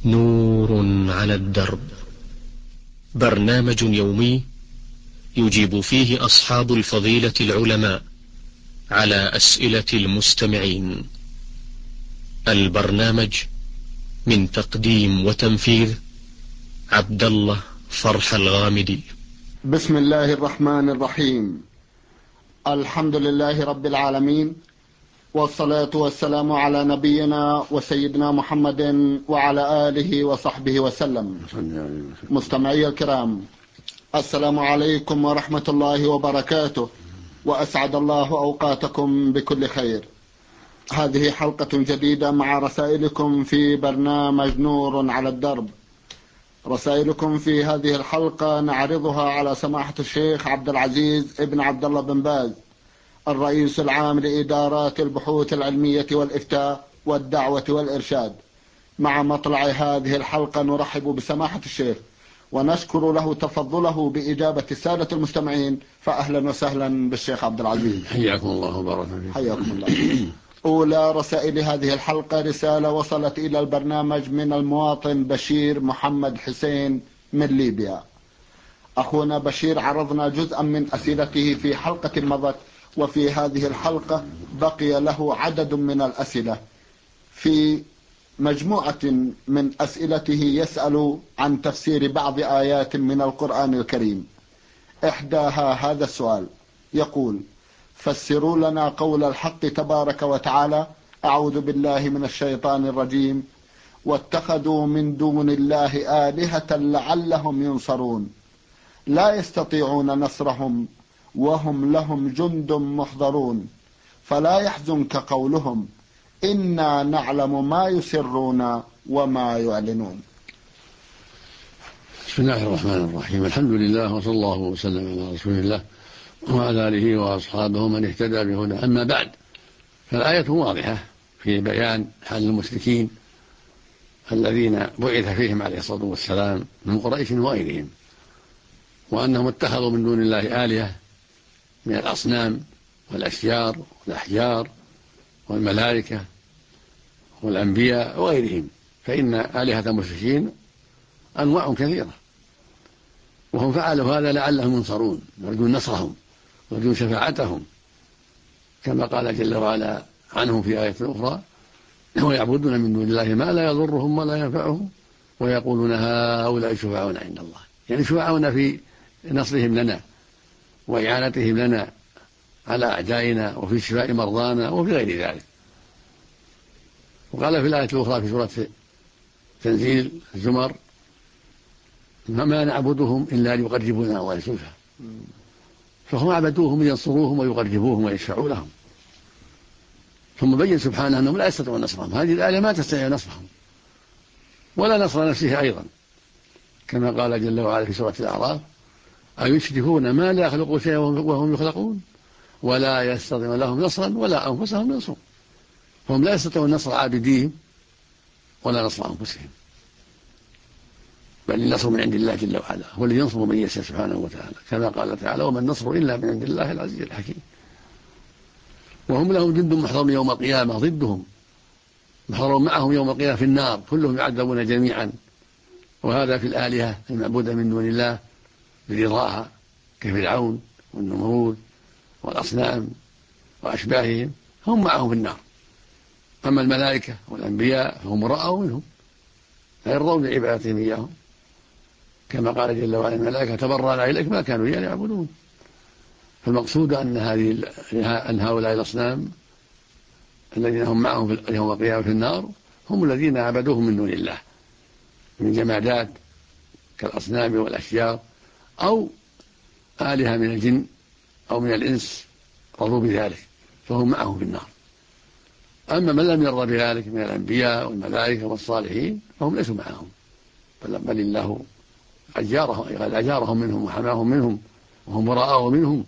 نور على الدرب، برنامج يومي يجيب فيه أصحاب الفضيلة العلماء على أسئلة المستمعين. البرنامج من تقديم وتنفيذ عبد الله فرح الغامدي. بسم الله الرحمن الرحيم. الحمد لله رب العالمين، والصلاة والسلام على نبينا وسيدنا محمد وعلى آله وصحبه وسلم. مستمعي الكرام، السلام عليكم ورحمة الله وبركاته، وأسعد الله أوقاتكم بكل خير. هذه حلقة جديدة مع رسائلكم في برنامج نور على الدرب. رسائلكم في هذه الحلقة نعرضها على سماحة الشيخ عبد العزيز ابن عبد الله بن باز، الرئيس العام لإدارات البحوث العلمية والإفتاء والدعوة والإرشاد. مع مطلع هذه الحلقة نرحب بسماحة الشيخ ونشكر له تفضله بإجابة السادة المستمعين، فأهلا وسهلا بالشيخ عبد العزيز. حياكم الله وبارك فيكم. حياكم الله. أولى رسائل هذه الحلقة رسالة وصلت إلى البرنامج من المواطن بشير محمد حسين من ليبيا. أخونا بشير عرضنا جزءا من أسئلته في حلقة مضت، وفي هذه الحلقة بقي له عدد من الأسئلة. في مجموعة من أسئلته يسأل عن تفسير بعض آيات من القرآن الكريم. إحداها هذا السؤال، يقول: فسروا لنا قول الحق تبارك وتعالى: أعوذ بالله من الشيطان الرجيم، واتخذوا من دون الله آلهة لعلهم ينصرون، لا يستطيعون نصرهم وهم لهم جند محضرون، فلا يحزنك قولهم إنا نعلم ما يسرون وما يعلنون. بسم الله الرحمن الرحيم. الحمد لله، وصلى الله وسلم على رسول الله وعلى آله وأصحابه من اهتدى بهداه. أما بعد، فالآية واضحة في بيان حال المشركين الذين بعث فيهم عليه الصلاة والسلام من قريش وغيرهم، وأنهم اتخذوا من دون الله آلهة من الأصنام والأشجار والأحجار والملائكة والأنبياء وغيرهم. فإن آلهة المشركين أنواع كثيرة، وهم فعلوا هذا لعلهم ينصرون، يرجون نصرهم ويرجون شفاعتهم، كما قال جل وعلا عنهم في آية أخرى: ويعبدون من دون الله ما لا يضرهم ولا ينفعهم ويقولون هؤلاء شفعاؤنا عند الله. يعني شفعاؤنا في نصرهم لنا وإعانتهم لنا على أعدائنا، وفي شفاء مرضانا، وفي غير ذلك. وقال في الآية الأخرى في سورة تنزيل الزمر: ما نعبدهم إلا ليقربونا إلى زلفى. فهم عبدوهم لينصروهم ويقربوهم ويشفعوا لهم. ثم بين سبحانه أنهم لا يستطيعون نصرهم، هذه الآية ما تستطيع نصرهم ولا نصر نفسه أيضا، كما قال جل وعلا في سورة الأعراف: أيشركون ما لا يخلق شيئا وهم يخلقون ولا يستطيعون لهم نصرا ولا أنفسهم ينصرون. فهم لا يستطيعون نصر عابديهم ولا نصر أنفسهم، بل النصر من عند الله جل وعلا، هو الذي ينصر من يشاء سبحانه وتعالى، كما قال تعالى: وما النصر إلا من عند الله العزيز الحكيم. وهم لهم جند محضر يوم القيامة ضدهم، محضر معهم يوم القيامة في النار، كلهم يعذبون جميعا. وهذا في الآلهة المعبودة من دون الله برضاها كفرعون والنمرود والأصنام وأشباههم، هم معهم في النار. أما الملائكة والأنبياء فهم رأوا منهم، لا يرضون بعبادتهم إياهم، كما قال جل وعلا: الملائكة تبرأنا إليك ما كانوا إيانا يعبدون. فالمقصود أن هؤلاء الأصنام الذين هم معهم يوم القيامة في النار هم الذين عبدوهم من دون الله من جمادات كالأصنام والأشجار، أو آلهة من الجن أو من الإنس رضوا بذلك، فهم معهم في النار. أما من لم يرضى بذلك من الأنبياء والملائكة والصالحين فهم ليسوا معهم، بل الله أجارهم منهم وحماهم منهم وهم براء منهم.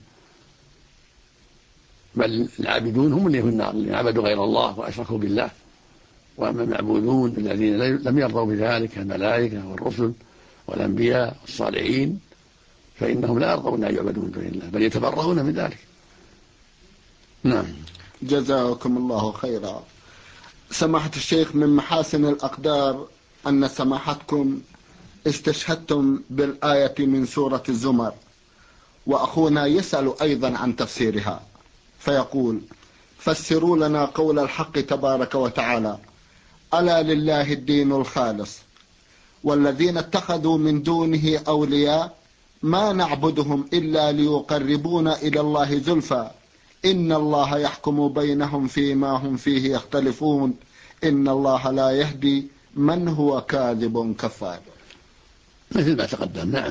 بل العابدون هم اللي في النار، اللي عبدوا غير الله وأشركوا بالله. وأما المعبودون الذين لم يرضوا بذلك الملائكة والرسل والأنبياء والصالحين فإنهم لا يرضون أن يعبدوا من دون الله، بل يتبرؤون من ذلك. نعم. جزاكم الله خيرا. سماحة الشيخ، من محاسن الأقدار أن سماحتكم استشهدتم بالآية من سورة الزمر، وأخونا يسأل أيضا عن تفسيرها فيقول: فسروا لنا قول الحق تبارك وتعالى: ألا لله الدين الخالص والذين اتخذوا من دونه أولياء ما نعبدهم إلا ليقربونا إلى الله زلفى إن الله يحكم بينهم فيما هم فيه يختلفون إن الله لا يهدي من هو كاذب كفار. مثل ما تقدم. نعم،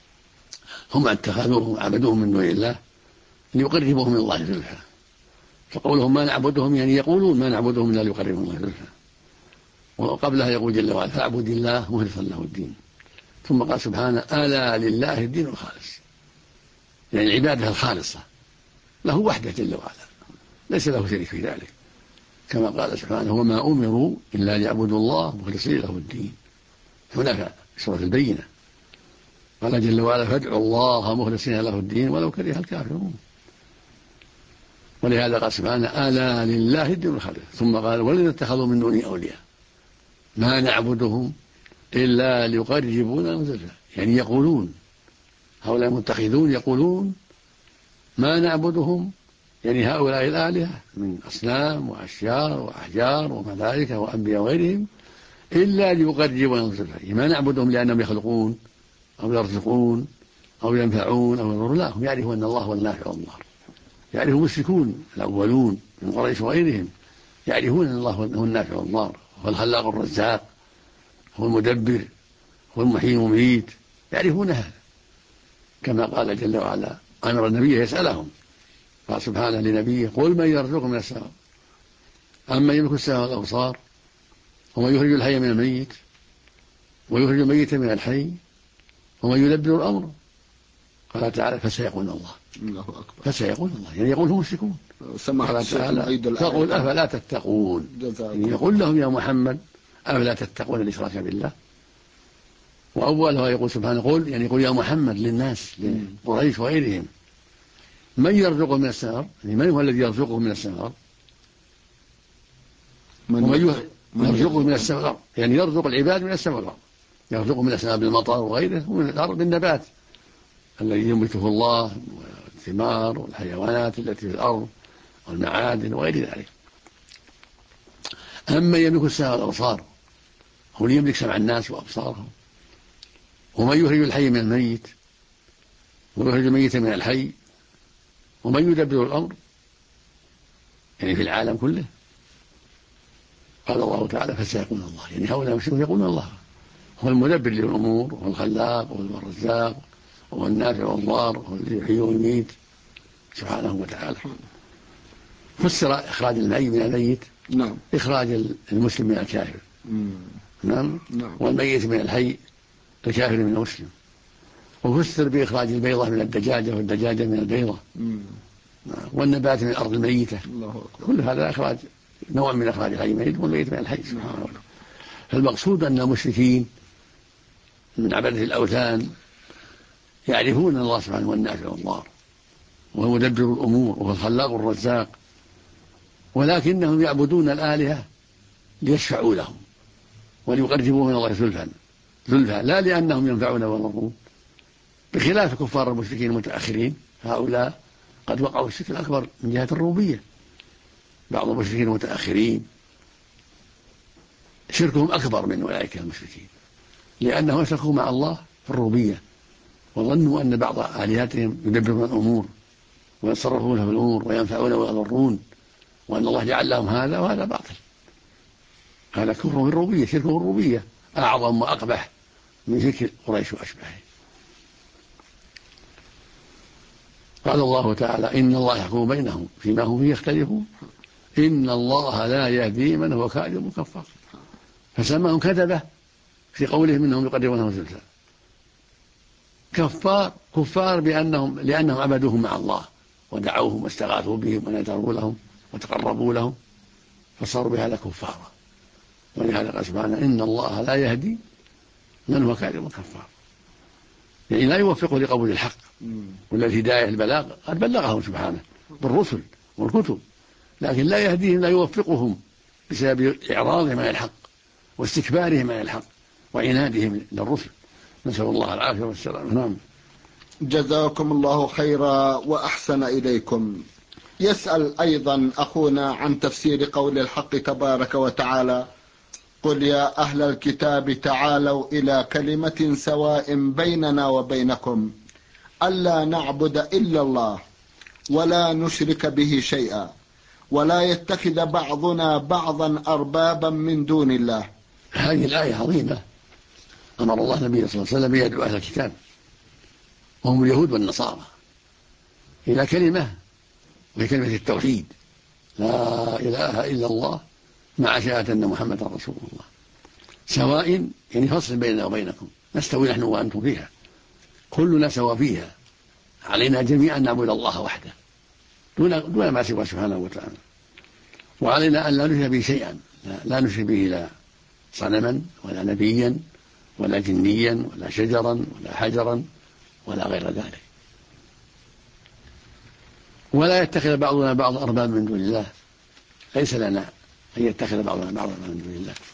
هم اتخذوه وعبدوهم من دون الله ليقربوهم من الله زلفى، فقولهم ما نعبدهم يعني يقولون ما نعبدهم إلا ليقربوهم من الله زلفى. وقبلها يقول جل وعلا: فاعبد الله مخلصا له الدين. ثم قال سبحانه: ألا لله الدين الخالص، يعني العبادة الخالصة له وحده جل وعلا، ليس له شريك في ذلك، كما قال سبحانه: وما أمروا إلا ليعبدوا الله مخلصين له الدين. هناك سورة البينة قال جل وعلا: فادعوا الله مخلصين له الدين ولو كره الكافرون. ولهذا قال سبحانه: ألا لله الدين الخالص. ثم قال: والذين اتخذوا من دونه أولياء ما نعبدهم إلا ليقربونا من زلفى، يعني يقولون هؤلاء المتخذون يقولون ما نعبدهم، يعني هؤلاء الآلهة من أصنام وأشجار وأحجار وملائكة وأنبياء وغيرهم إلا ليقربونا من زلفى، ما نعبدهم لأنهم يخلقون أو يرزقون أو ينفعون أو يضرون، لا، هم يعرفون أن الله هو النافع والضار. يعرف المشركون الأولون من قريش وغيرهم يعرفون أن الله هو النافع والضار، هو الخلاق الرزاق، هو المدبر، هو المحيي المميت، يعرفون هذا، كما قال جل وعلا: أمر النبي يسألهم، قال سبحانه لنبيه: قل من يرزقكم من السماء أمن يملك السماء والأبصار ومن يخرج الحي من الميت ويخرج الميت من الحي ومن يدبر الأمر. قال تعالى: فسيقولون الله. فسيقولون الله، يعني يقول هم مشركون. قال تعالى: فقل أفلا تتقون، يعني يقول لهم يا محمد: أفلا تتقون الإشراك بالله. وأولها يقول سبحانه: قل، يعني يقول يا محمد للناس لقريش وغيرهم: من يرزقهم من السماء، يعني من هو الذي يرزقهم من السماء؟ ومن يرزقهم من السماء، يعني يرزق العباد من السماء والأرض، يرزقهم من السماء بالمطر وغيره، ومن الأرض بالنبات الذي ينبته الله والثمار والحيوانات التي في الأرض والمعادن وغير ذلك. أما يملك السماء والأبصار، هو اللي يملك سمع الناس وأبصارهم. ومن يخرج الحي من الميت ويخرج الميت من الحي ومن يدبر الأمر، يعني في العالم كله. قال الله تعالى: فسيقولون الله، يعني هؤلاء المشركون يقولون الله هو المدبر للأمور وهو الخلاق وهو الرزاق وهو النافع والضار وهو الذي يحيي ويميت سبحانه وتعالى. فسر إخراج الحي من الميت إخراج المسلم من الكافر، نعم، والميت من الحي الكافر من المسلم. وفسر بإخراج البيضة من الدجاجة والدجاجة من البيضة، والنبات من الأرض الميتة. كل هذا إخراج نوع من إخراج الحي الميت والميت من الحي سبحانه وتعالى. فالمقصود أن المشركين من عبادة الأوثان يعرفون أن الله سبحانه هو النافع والضار وهو مدبر الأمور وهو الخلاق الرزاق، ولكنهم يعبدون الآلهة ليشفعوا لهم وليقربوا من الله زلفى، لا لأنهم ينفعون ويضرون، بخلاف كفار المشركين المتأخرين. هؤلاء قد وقعوا الشرك الأكبر من جهة الربوبية. بعض المشركين المتأخرين شركهم أكبر من أولئك المشركين، لأنهم أشركوا مع الله في الربوبية وظنوا أن بعض آلهتهم يدبرون الأمور ويتصرفون في الأمور وينفعون ويضرون، وأن الله جعل لهم هذا، وهذا باطل. هذا كفر في الربوبية، شرك في الربوبية أعظم وأقبح من شرك قريش وأشباهه. قال الله تعالى: إن الله يحكم بينهم فيما هم فيه يختلفون إن الله لا يهدي من هو كاذب كفار. فسماهم كذبة في قولهم إنهم يقربونهم زلفى، كفار لأنهم عبدوهم مع الله ودعوهم واستغاثوا بهم ونذروا لهم وتقربوا لهم، فصاروا بهذا كفارا. ولهذا قال سبحانه: إن الله لا يهدي من هو كاذب كفار، يعني لا يوفقه لقبول الحق ولا الهداية البلاغ، قد بلغهم سبحانه بالرسل والكتب، لكن لا يهديهم، لا يوفقهم بسبب إعراضهم عن الحق واستكبارهم عن الحق وعنادهم للرسل، نسأل الله العافية والسلام. نعم. جزاكم الله خيرا وأحسن إليكم. يسأل أيضا أخونا عن تفسير قول الحق تبارك وتعالى: قل يا أهل الكتاب تعالوا إلى كلمة سواء بيننا وبينكم ألا نعبد إلا الله ولا نشرك به شيئا ولا يتخذ بعضنا بعضا أربابا من دون الله. هذه الآية عظيمة. أمر الله النبي صلى الله عليه وسلم يدعو أهل الكتاب وهم اليهود والنصارى إلى كلمة، وهي كلمة التوحيد، لا إله إلا الله مع شهادة أن محمدا رسول الله، سواء يعني فصل بيننا وبينكم، نستوي نحن وأنتم فيها، كلنا سوا فيها، علينا جميعا نعبد الله وحده دون ما سوى سبحانه وتعالى، وعلينا أن لا نشرك به شيئا، لا نشرك به لا صنما ولا نبيا ولا جنيا ولا شجرا ولا حجرا ولا غير ذلك، ولا يتخذ بعضنا بعض أرباب من دون الله، ليس لنا أن يتخذ بعضنا بعضا من دون الله،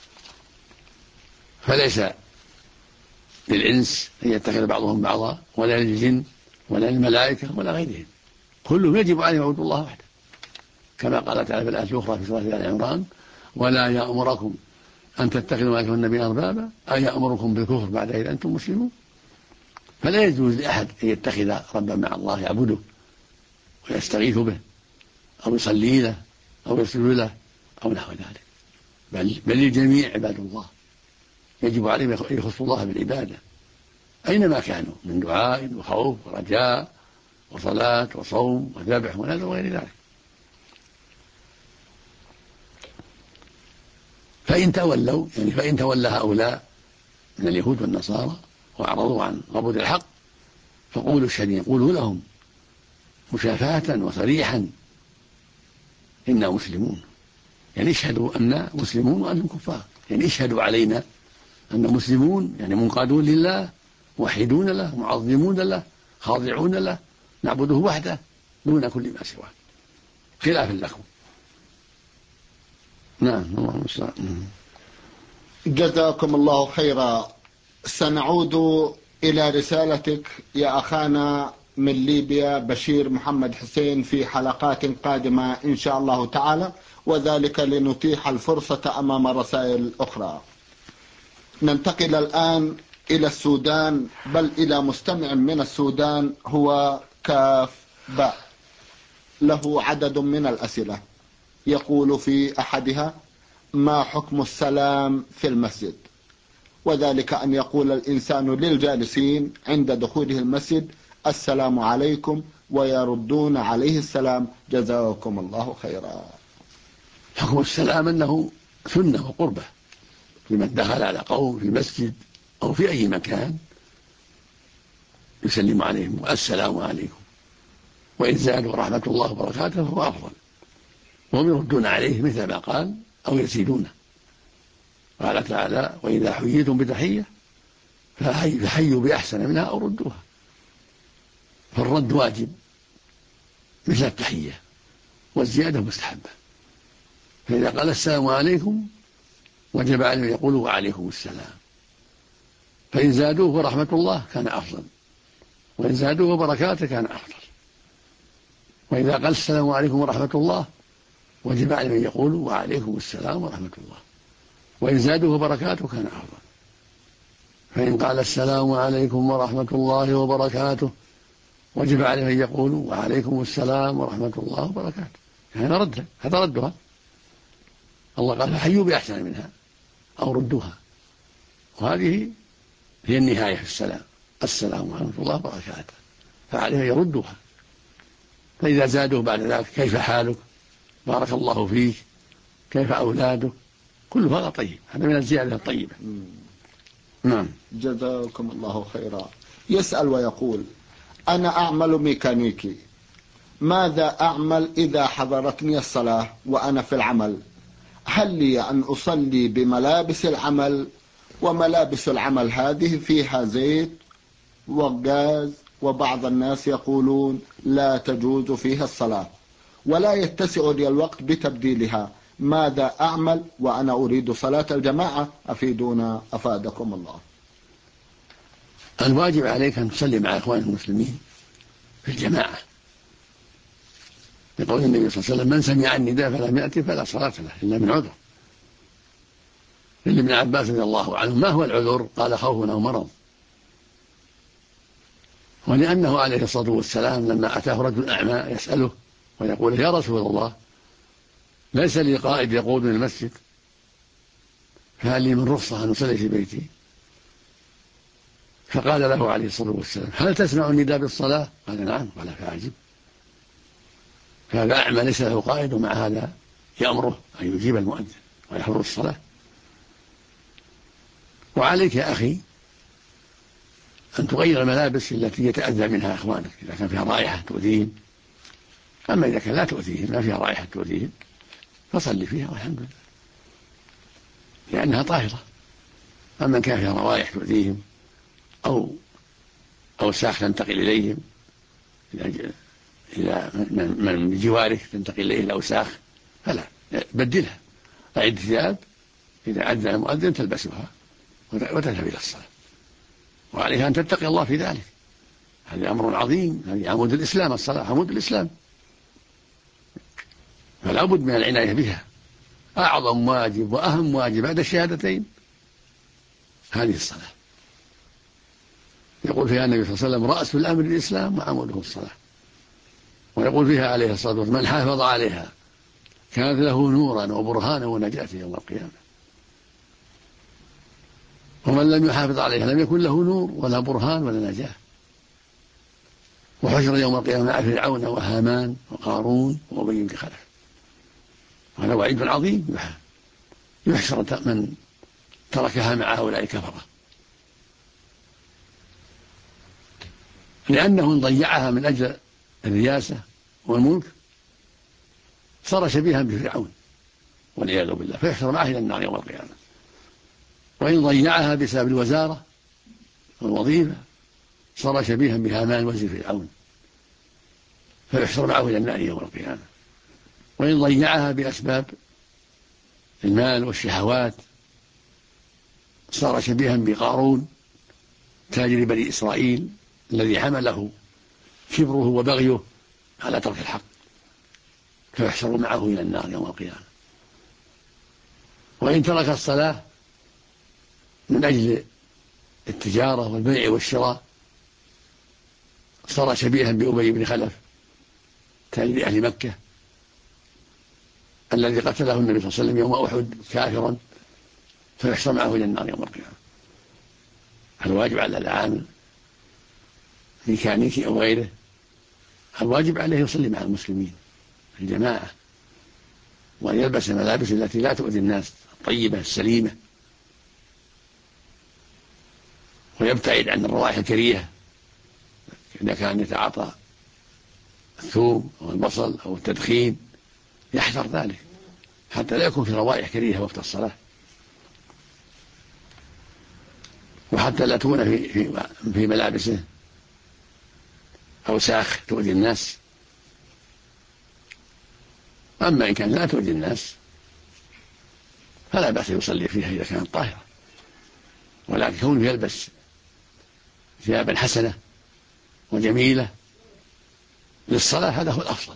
فليس للإنس أن يتخذ بعضهم بعضا، ولا للجن ولا للملائكة ولا غيرهم، كلهم يجب عليهم عبد الله وحده، كما قال تعالى في الآية الأخرى في سورة آل عمران: ولا يأمركم أن تتخذوا ملائكة والنبي أربابا أي يأمركم بالكفر بعد إذ أنتم مسلمون. فلا يجوز لأحد أن يتخذ ربا مع الله يعبده ويستغيث به أو يصلي له أو يسجد له أو نحو ذلك، بل الجميع عباد الله، يجب عليهم أن يخصوا الله بالعبادة أينما كانوا، من دعاء وخوف ورجاء وصلاة وصوم وذبح ونذر وغير ذلك. فإن تولوا يعني فإن تولى هؤلاء من اليهود والنصارى وأعرضوا عن قبول الحق قولوا لهم مشافهة وصريحا: إنا مسلمون، يعني اشهدوا أننا مسلمون وأنتم كفار، يعني اشهدوا علينا أن مسلمون، يعني منقادون لله، موحدون له، معظمون له، خاضعون له، نعبده وحده دون كل ما سواه، خلاف لكم. نعم. الله المستعان. جزاكم الله خيرا. سنعود إلى رسالتك يا أخانا من ليبيا بشير محمد حسين في حلقات قادمة إن شاء الله تعالى، وذلك لنتيح الفرصة أمام رسائل أخرى. ننتقل الآن إلى السودان، بل إلى مستمع من السودان هو كاف باء، له عدد من الأسئلة. يقول في أحدها: ما حكم السلام في المسجد؟ وذلك أن يقول الإنسان للجالسين عند دخوله المسجد: السلام عليكم، ويردون عليه السلام، جزاكم الله خيرا. حكم السلام أنه سنة وقربة لمن دخل على قوم في المسجد أو في أي مكان يسلم عليهم: السلام عليكم، وإن زادوا رحمة الله وبركاته فهو أفضل، وهم يردون عليه مثل ما قال أو يزيدونه. قال تعالى: وإذا حييتم بتحية فحيوا بأحسن منها أو ردوها، فالرد واجب مثل التحية، والزيادة مستحبة. فإذا قال السلام عليكم وجب عليهم يقولوا وعليكم السلام، فإن زادوه ورحمة الله كان أفضل، وإن زادوه وبركاته كان أفضل. وإذا قال السلام عليكم ورحمة الله وجب عليهم يقولوا وعليكم السلام ورحمة الله، وإن زادوه وبركاته كان أفضل. فإن قال السلام عليكم ورحمة الله وبركاته وجب عليهم أن يقولوا وعليكم السلام ورحمة الله وبركاته، هذا ردها. الله قال: فحيوا بأحسن منها أو ردوها، وهذه هي النهاية في السلام: السلام ورحمة الله وبركاته، فعليه يردوها. فإذا زادوا بعد ذلك: كيف حالك؟ بارك الله فيك، كيف أولادك؟ كل هذا طيب، هذا من الزيادة الطيبة. نعم. جزاكم الله خيرا. يسأل ويقول: أنا أعمل ميكانيكي، ماذا أعمل إذا حضرتني الصلاة وأنا في العمل؟ هل لي أن أصلي بملابس العمل؟ وملابس العمل هذه فيها زيت وغاز، وبعض الناس يقولون لا تجوز فيها الصلاة ولا يتسع لي الوقت بتبديلها، ماذا أعمل وأنا أريد صلاة الجماعة؟ أفيدونا أفادكم الله. الواجب عليك أن تصلي مع إخوان المسلمين في الجماعة، يقول النبي صلى الله عليه وسلم: من سمع النداء فلم يأتي فلا صلاة له إلا من عذر. ابن عباس رضي الله عنه: ما هو العذر؟ قال: خوف أو مرض. ولأنه عليه الصلاة والسلام لما أتاه رجل أعمى يسأله ويقول: يا رسول الله، ليس لي قائد يقودني المسجد، فهل لي من رخصة أن أصلي في بيتي؟ فقال له عليه الصلاة والسلام: هل تسمع النداء بالصلاة؟ قال: نعم. قال: فأعجب. فهذا أعمى ليس له قائد، ومع هذا يأمره أن يجيب المؤذن ويحضر الصلاة. وعليك يا أخي أن تغير الملابس التي يتأذى منها إخوانك، إذا كان فيها رائحة تؤذيهم. أما إذا كان لا تؤذيهم، ما فيها رائحة تؤذيهم، فصل فيها والحمد لله، لأنها طاهرة. أما إن كان فيها روائح تؤذيهم أو أوساخ تنتقل إليهم، إذا من جوارك تنتقل إليه الأوساخ، فلا، بدلها. أعد ثياب إذا أذن المؤذن تلبسها وتذهب إلى الصلاة، وعليها أن تتقي الله في ذلك. هذا أمر عظيم، هذه عمود الإسلام، الصلاة عمود الإسلام، فلا بد من العناية بها. أعظم واجب وأهم واجب بعد الشهادتين هذه الصلاة. يقول فيها النبي صلى الله عليه وسلم: رأس الأمر الإسلام وعموده الصلاة. ويقول فيها عليه الصلاة والسلام: من حافظ عليها كانت له نورا وبرهانا ونجاة يوم القيامة، ومن لم يحافظ عليها لم يكن له نور ولا برهان ولا نجاة، وحشر يوم القيامة مع فرعون وهامان وقارون وأبي بن خلف. هذا وعيد عظيم، يحشر من تركها مع هؤلاء الكفرة، لأنه إن ضيعها من أجل الرياسة والملك صار شبيها بفرعون والعياذ بالله، فيحشر معه إلى النار يوم القيامة. وإن ضيعها بسبب الوزارة والوظيفة صار شبيها بهامان وزير فرعون، فيحشر معه إلى النار يوم القيامة. وإن ضيعها بأسباب المال والشهوات صار شبيها بقارون تاجر بني إسرائيل الذي حمله كبره وبغيه على ترك الحق، فيحشر معه إلى النار يوم القيامة. وإن ترك الصلاة من أجل التجارة والبيع والشراء صار شبيها بأبي بن خلف تاجر أهل مكة الذي قتله النبي صلى الله عليه وسلم يوم أحد كافرا، فيحشر معه إلى النار يوم القيامة. الواجب على العامل ميكانيكي أو غيره، الواجب عليه يصلي مع المسلمين في الجماعة، وأن يلبس الملابس التي لا تؤذي الناس الطيبة السليمة، ويبتعد عن الروائح الكريهة إذا كان يتعاطى الثوم أو البصل أو التدخين، يحذر ذلك حتى لا يكون في روائح كريهة وقت الصلاة، وحتى لا تكون في ملابسه أوساخ تؤذي الناس. أما إن كان لا تؤذي الناس فلا بأس يصلي فيها إذا كانت طاهرة، ولكن كونه يلبس ثيابا حسنة وجميلة للصلاة هذا هو الأفضل.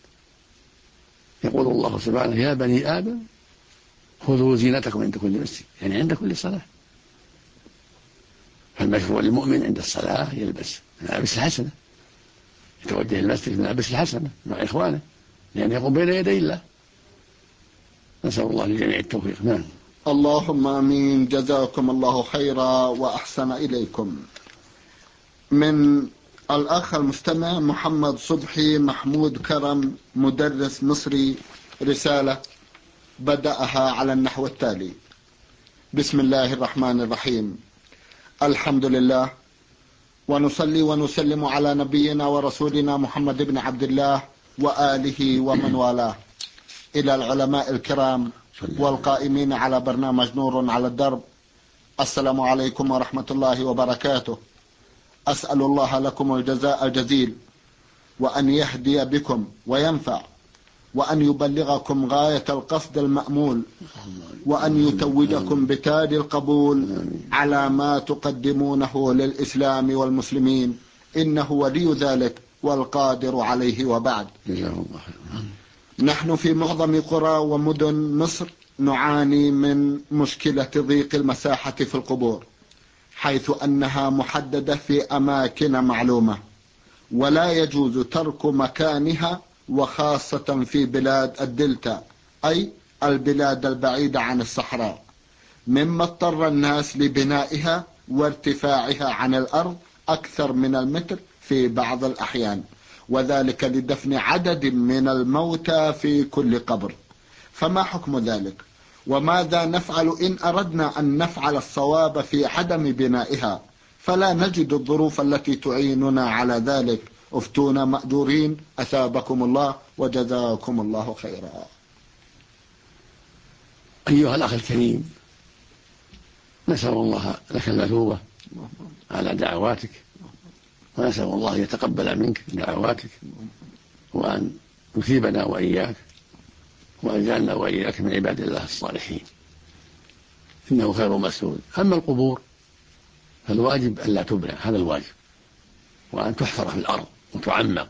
يقول الله سبحانه: يا بني آدم خذوا زينتكم عند كل مسجد، يعني عند كل صلاة. فالمشروع للمؤمن عند الصلاة يلبس ملابس الحسنة، يتوجه المسجد بالملابس الحسنة مع إخوانه، لأن يقوم بين يدي الله. نسأل الله للجميع التوفيق. نعم. اللهم آمين. جزاكم الله خيرا وأحسن إليكم. من الأخ المستمع محمد صبحي محمود كرم، مدرس مصري، رسالة بدأها على النحو التالي: بسم الله الرحمن الرحيم، الحمد لله، ونصلي ونسلم على نبينا ورسولنا محمد بن عبد الله وآله ومن والاه. إلى العلماء الكرام والقائمين على برنامج نور على الدرب، السلام عليكم ورحمة الله وبركاته. أسأل الله لكم الجزاء الجزيل، وأن يهدي بكم وينفع، وأن يبلغكم غاية القصد المأمول، وأن يتوجكم بتاج القبول على ما تقدمونه للإسلام والمسلمين، إنه ولي ذلك والقادر عليه. وبعد، نحن في معظم قرى ومدن مصر نعاني من مشكلة ضيق المساحة في القبور، حيث أنها محددة في أماكن معلومة، ولا يجوز ترك مكانها، وخاصة في بلاد الدلتا، أي البلاد البعيدة عن الصحراء، مما اضطر الناس لبنائها وارتفاعها عن الأرض أكثر من المتر في بعض الأحيان، وذلك لدفن عدد من الموتى في كل قبر. فما حكم ذلك؟ وماذا نفعل إن أردنا أن نفعل الصواب في عدم بنائها فلا نجد الظروف التي تعيننا على ذلك؟ افتونا مأجورين، أثابكم الله وجزاكم الله خيرا. أيها الأخ الكريم، نسأل الله لك المثوبة على دعواتك، ونسأل الله يتقبل منك دعواتك، وأن يثيبنا وإياك، وأن يجعلنا وإياك من عباد الله الصالحين، إنه خير مسؤول. أما القبور فالواجب ألا تبنى، هذا الواجب، وأن تحفر في الأرض وتعمق،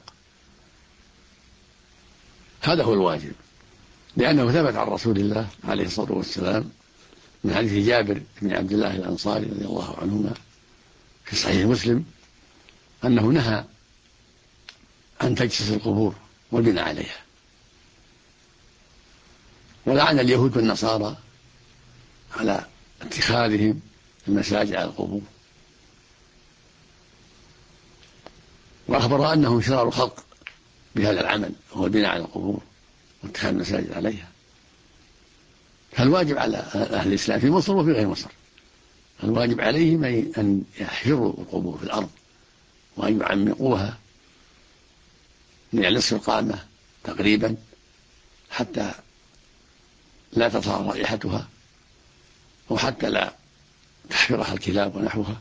هذا هو الواجب، لأنه ثبت عن رسول الله عليه الصلاة والسلام من حديث جابر بن عبد الله الأنصاري رضي الله عنهما في صحيح مسلم أنه نهى عن تجسيس القبور والبناء عليها، ولعن اليهود والنصارى على اتخاذهم المساجد على القبور، وأخبر أنهم شرار الخلق بهذا العمل، وهو البناء على القبور واتخاذ المساجد عليها. فالواجب على أهل الإسلام في مصر وفي غير مصر، الواجب عليهم أن يحفروا القبور في الأرض وأن يعمقوها من نصف القامة تقريبا حتى لا تظهر رائحتها، وحتى لا تحفرها الكلاب ونحوها.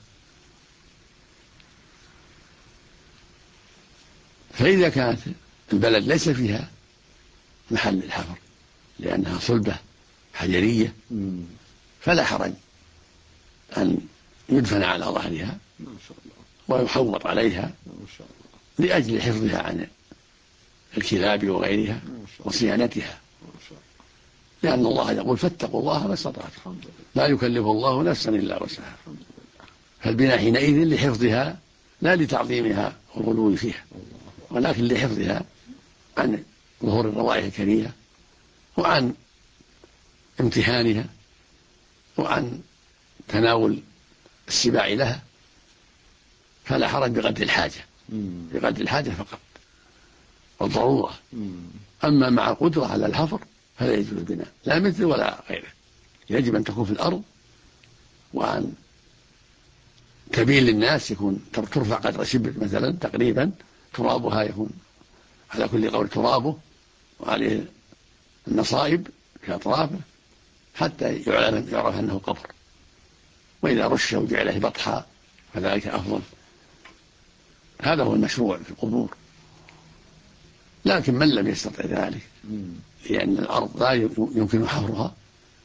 فإذا كانت البلد ليس فيها محل الحفر لأنها صلبة حجرية فلا حرج أن يدفن على ظهرها ويحوط عليها لأجل حفظها عن الكلاب وغيرها وصيانتها، لأن الله يقول فاتقوا الله ما استطعتم، لا يكلف الله نفسا إلا وسعها. فالبناء حينئذ لحفظها لا لتعظيمها والغلو فيها، ولكن لحفظها عن ظهور الروائح الكريهة وعن امتهانها وعن تناول السباع لها، فلا حرج بقدر الحاجة، بقدر الحاجة فقط والضرورة. أما مع القدرة على الحفر فلا يجوز البناء، لا مثل ولا غيره، يجب أن تكون في الأرض، وأن تبين للناس، يكون ترفع قدر شبر مثلا تقريبا، ترابها يكون على كل قول ترابه وعليه النصائب في أطرافه حتى يعرف أنه قبر، وإذا رش وجعله بطحا فذلك أفضل. هذا هو المشروع في القبور. لكن من لم يستطع ذلك لأن الأرض لا يمكن حفرها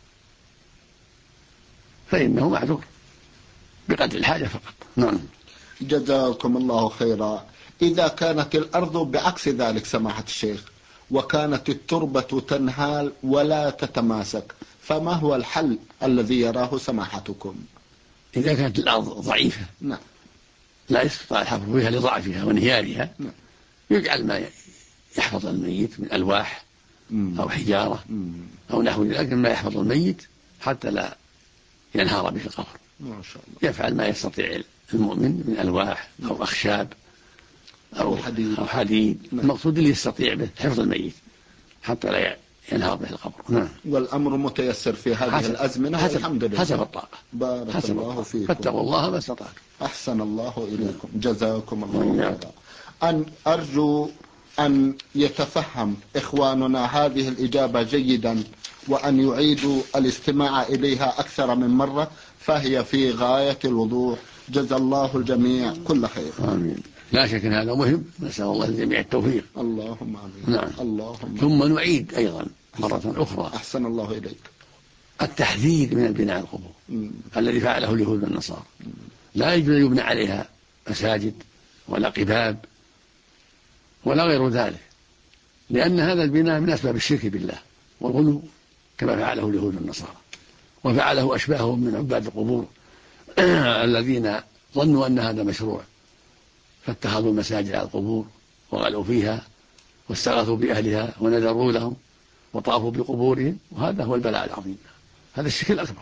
فإنه معذور بقدر الحاجة فقط. نعم. جزاكم الله خيرا. إذا كانت الأرض بعكس ذلك سماحة الشيخ، وكانت التربة تنهال ولا تتماسك، فما هو الحل الذي يراه سماحتكم؟ إذا كانت الأرض ضعيفة نعم، لا يستطيع الحفر فيها لضعفها وانهيارها، نعم، يجعل ما يحفظ الميت من ألواح أو حجارة أو نحو ذلك مما يحفظ الميت حتى لا ينهار به القبر. ما شاء الله. يفعل ما يستطيع المؤمن من ألواح أو أخشاب أو حديد. المقصود اللي يستطيع به حفظ الميت حتى لا ينهار به القبر. نعم. والأمر متيسر في هذه الأزمنة والحمد لله. حسب الطاقة. بارك الله فيكم. فاتقوا الله ما استطعتم. أحسن الله إليكم. جزاكم الله خيرا. أن أرجو أن يتفهم إخواننا هذه الإجابة جيدا، وأن يعيدوا الاستماع إليها أكثر من مرة، فهي في غاية الوضوح. جزا الله الجميع كل خير. آمين. لا شك أن هذا مهم، نسأل الله للجميع التوفيق. اللهم آمين. نعم. اللهم. ثم نعيد أيضا مرة أخرى أحسن الله إليك التحذير من البناء على القبور الذي فعله اليهود والنصارى. لا يجوز أن يبنى عليها مساجد ولا قباب ولا غير ذلك، لأن هذا البناء من أسباب الشرك بالله والغلو كما فعله اليهود والنصارى، وفعله أشباههم من عباد القبور الذين ظنوا أن هذا مشروع فاتخذوا المساجد على القبور وغلوا فيها واستغاثوا بأهلها ونذروا لهم وطافوا بقبورهم، وهذا هو البلاء العظيم، هذا الشرك الأكبر.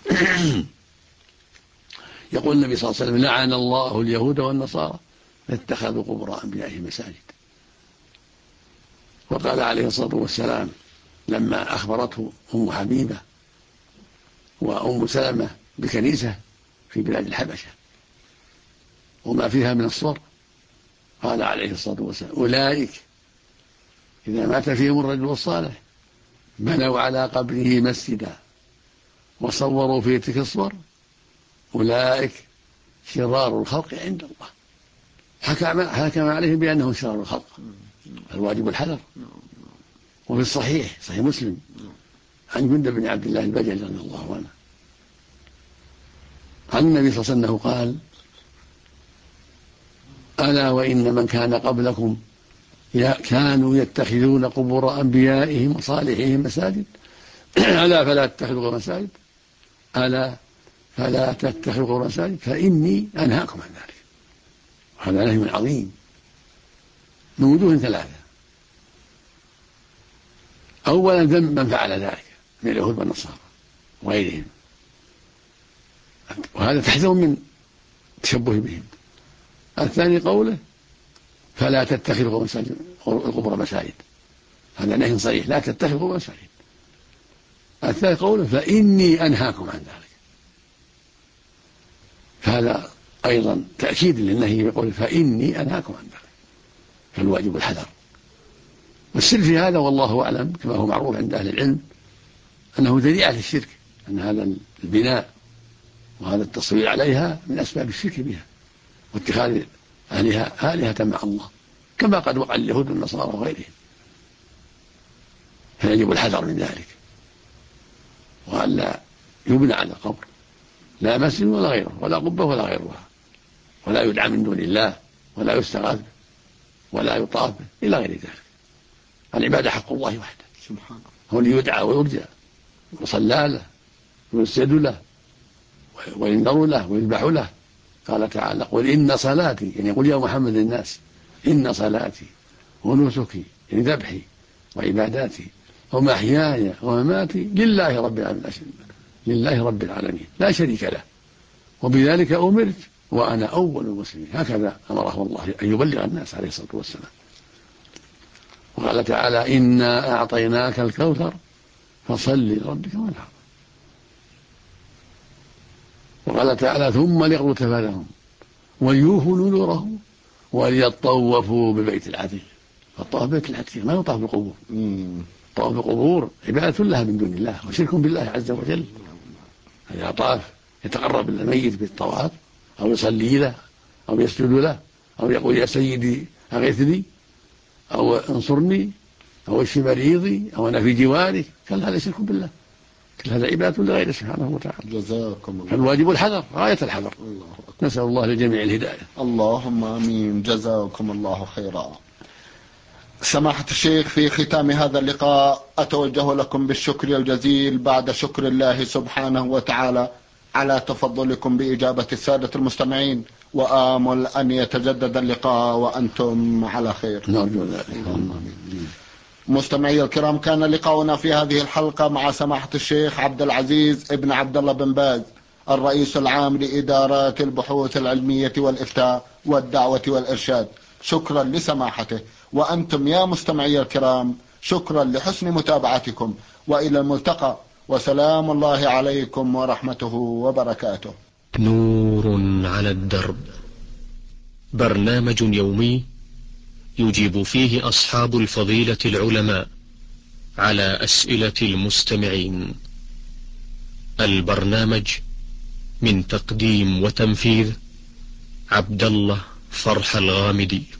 يقول النبي صلى الله عليه وسلم: لعن الله اليهود والنصارى اتخذوا قبور أنبيائهم مساجد. وقال عليه الصلاة والسلام لما أخبرته أم حبيبة وأم سلمة بكنيسة في بلاد الحبشة وما فيها من الصور، قال عليه الصلاة والسلام: أولئك إذا مات فيهم الرجل الصالح بنوا على قبره مسجدا وصوروا فيه تلك الصور، أولئك شرار الخلق عند الله. حكم عليهم بأنهم شرار الخلق، الواجب الحذر. وفي الصحيح صحيح مسلم عن جندب بن عبد الله البجلي رضي الله عنه عن النبي صلى الله عليه وسلم قال: ألا وإن من كان قبلكم كانوا يتخذون قبور أنبيائهم وصالحهم مساجد، ألا فلا تتخذوا مساجد، ألا فلا تتخذوا قبور مساجد فإني أنهاكم عن ذلك. هذا نهي عظيم من وجوه ثلاثة: أولا ذم من فعل ذلك من اليهود والنصارى وغيرهم، وهذا تحذر من التشبه بهم. الثاني قوله: فلا تتخذوا القبور مساجد، هذا نهي صريح، لا تتخذوا مساجد. الثالث قوله: فإني أنهاكم عن ذلك، فهذا أيضا تأكيد للنهي بقوله: فإني أنهاكم عن ذلك، فالواجب الحذر. والسر في هذا والله أعلم كما هو معروف عند أهل العلم أنه ذريعة للشرك، أن هذا البناء وهذا التصوير عليها من أسباب الشرك بها واتخاذ أهلها آلهة مع الله، كما قد وقع اليهود والنصارى وغيرهم. فيجب الحذر من ذلك، وألا يبنى على القبر لا مسجد ولا غيره ولا قبة ولا غيرها، ولا يدعى من دون الله ولا يستغاث ولا يطاف إلى غير ذلك. العبادة حق الله وحده سبحانه، هو اللي يدعى ويرجى ويصلى له ويسجد له وينذر له ويذبح له. قال تعالى: قل إن صلاتي، يعني قل يا محمد للناس: إن صلاتي ونسكي، يعني ذبحي وعباداتي ومحياي ومماتي لله رب العالمين لا شريك له، وبذلك أمرت وأنا أول المسلمين. هكذا أمره الله أن يبلغ الناس عليه الصلاة والسلام. وقال تعالى: إنا أعطيناك الكوثر فصل لربك وانحر. وقال تعالى: ثم ليقضوا تفثهم وليوفوا نذورهم وليطوفوا بالبيت العتيق. فالطواف بالبيت العتيق ما يطاف بالقبور، الطواف بالقبور عبادة لها من دون الله وشرك بالله عز وجل. إذا طاف يتقرب إلى الميت بالطواف أو يصلي له أو يسجد له أو يقول: يا سيدي أغثني أو انصرني أو اشف مريضي أو أنا في جوارك، كل هذا شرك بالله، كل هذا عبادة لغيره سبحانه وتعالى. جزاكم الله. فالواجب الحذر، غاية الحذر. نسأل الله لجميع الهداية. اللهم آمين. جزاكم الله خيرا. سماحة الشيخ، في ختام هذا اللقاء أتوجه لكم بالشكر الجزيل بعد شكر الله سبحانه وتعالى على تفضلكم بإجابة السادة المستمعين، وآمل أن يتجدد اللقاء وأنتم على خير. نرجو ذلك. مستمعي الكرام، كان لقاؤنا في هذه الحلقة مع سماحة الشيخ عبد العزيز ابن عبد الله بن باز، الرئيس العام لإدارات البحوث العلمية والإفتاء والدعوة والإرشاد. شكرا لسماحته، وأنتم يا مستمعي الكرام شكرا لحسن متابعتكم، وإلى الملتقى، وسلام الله عليكم ورحمته وبركاته. نور على الدرب، برنامج يومي يجيب فيه أصحاب الفضيلة العلماء على أسئلة المستمعين. البرنامج من تقديم وتنفيذ عبد الله فرح الغامدي.